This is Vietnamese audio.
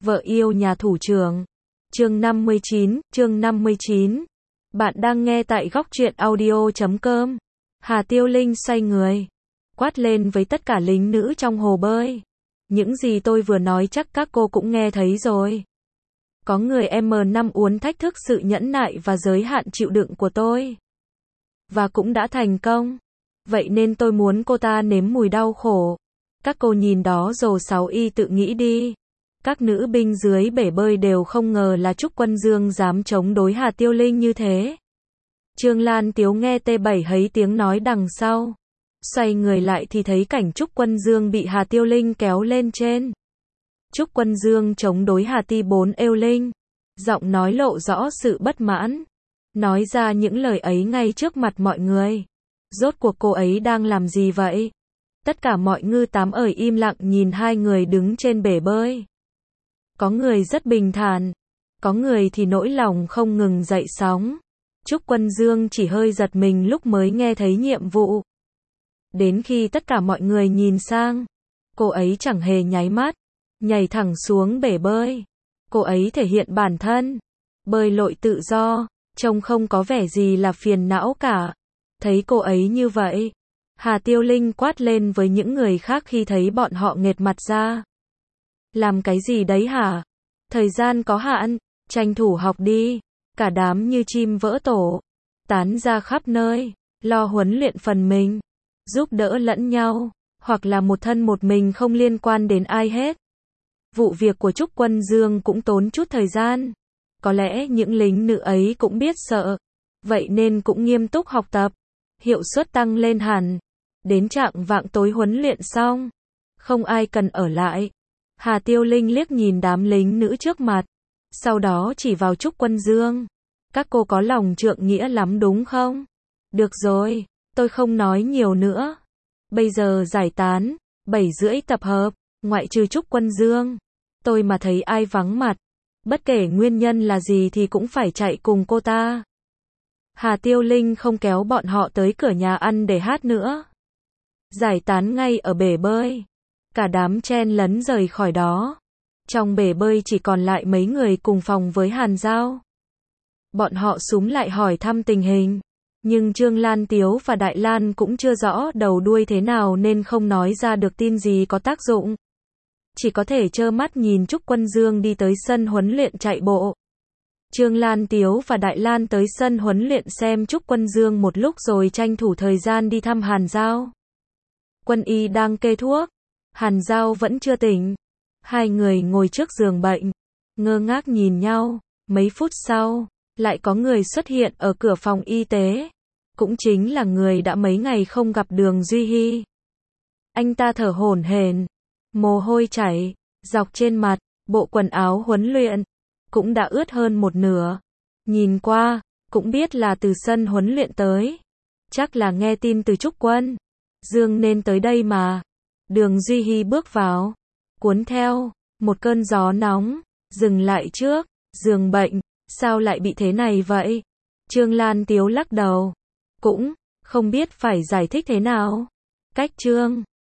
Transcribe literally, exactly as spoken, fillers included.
Vợ yêu nhà thủ trưởng. Chương năm mươi chín, chương năm mươi chín. Bạn đang nghe tại góc truyện audio chấm com. Hà Tiêu Linh xoay người, quát lên với tất cả lính nữ trong hồ bơi. Những gì tôi vừa nói chắc các cô cũng nghe thấy rồi. Có người em năm uốn thách thức sự nhẫn nại và giới hạn chịu đựng của tôi. Và cũng đã thành công. Vậy nên tôi muốn cô ta nếm mùi đau khổ. Các cô nhìn đó rồi sáu y tự nghĩ đi. Các nữ binh dưới bể bơi đều không ngờ là Trúc Quân Dương dám chống đối Hà Tiêu Linh như thế. Trương Lan Tiếu nghe T bảy hấy tiếng nói đằng sau. Xoay người lại thì thấy cảnh Trúc Quân Dương bị Hà Tiêu Linh kéo lên trên. Trúc Quân Dương chống đối Hà Ti bốn êu Linh. Giọng nói lộ rõ sự bất mãn. Nói ra những lời ấy ngay trước mặt mọi người. Rốt cuộc cô ấy đang làm gì vậy? Tất cả mọi ngư tám ởi im lặng nhìn hai người đứng trên bể bơi. Có người rất bình thản, có người thì nỗi lòng không ngừng dậy sóng. Trúc Quân Dương chỉ hơi giật mình lúc mới nghe thấy nhiệm vụ. Đến khi tất cả mọi người nhìn sang, cô ấy chẳng hề nháy mắt, nhảy thẳng xuống bể bơi. Cô ấy thể hiện bản thân, bơi lội tự do, trông không có vẻ gì là phiền não cả. Thấy cô ấy như vậy, Hà Tiêu Linh quát lên với những người khác khi thấy bọn họ nghệt mặt ra. Làm cái gì đấy hả? Thời gian có hạn, tranh thủ học đi. Cả đám như chim vỡ tổ, tán ra khắp nơi, lo huấn luyện phần mình, giúp đỡ lẫn nhau, hoặc là một thân một mình không liên quan đến ai hết. Vụ việc của Trúc Quân Dương cũng tốn chút thời gian. Có lẽ những lính nữ ấy cũng biết sợ, vậy nên cũng nghiêm túc học tập, hiệu suất tăng lên hẳn. Đến trạng vạng tối huấn luyện xong, không ai cần ở lại. Hà Tiêu Linh liếc nhìn đám lính nữ trước mặt, sau đó chỉ vào Trúc Quân Dương. Các cô có lòng trượng nghĩa lắm đúng không? Được rồi, tôi không nói nhiều nữa. Bây giờ giải tán, bảy rưỡi tập hợp, ngoại trừ Trúc Quân Dương. Tôi mà thấy ai vắng mặt, bất kể nguyên nhân là gì thì cũng phải chạy cùng cô ta. Hà Tiêu Linh không kéo bọn họ tới cửa nhà ăn để hát nữa. Giải tán ngay ở bể bơi. Cả đám chen lấn rời khỏi đó. Trong bể bơi chỉ còn lại mấy người cùng phòng với Hàn Giao. Bọn họ xúm lại hỏi thăm tình hình. Nhưng Trương Lan Tiếu và Đại Lan cũng chưa rõ đầu đuôi thế nào nên không nói ra được tin gì có tác dụng. Chỉ có thể trơ mắt nhìn Trúc Quân Dương đi tới sân huấn luyện chạy bộ. Trương Lan Tiếu và Đại Lan tới sân huấn luyện xem Trúc Quân Dương một lúc rồi tranh thủ thời gian đi thăm Hàn Giao. Quân y đang kê thuốc. Hàn Giao vẫn chưa tỉnh. Hai người ngồi trước giường bệnh, ngơ ngác nhìn nhau. Mấy phút sau, lại có người xuất hiện ở cửa phòng y tế. Cũng chính là người đã mấy ngày không gặp Đường Duy Hy. Anh ta thở hổn hển, mồ hôi chảy dọc trên mặt, bộ quần áo huấn luyện cũng đã ướt hơn một nửa. Nhìn qua, cũng biết là từ sân huấn luyện tới. Chắc là nghe tin từ Trúc Quân Dương nên tới đây mà. Đường Duy Hy bước vào, cuốn theo một cơn gió nóng, dừng lại trước giường bệnh. Sao lại bị thế này vậy? Trương Lan Tiếu lắc đầu, cũng không biết phải giải thích thế nào. Cách Trương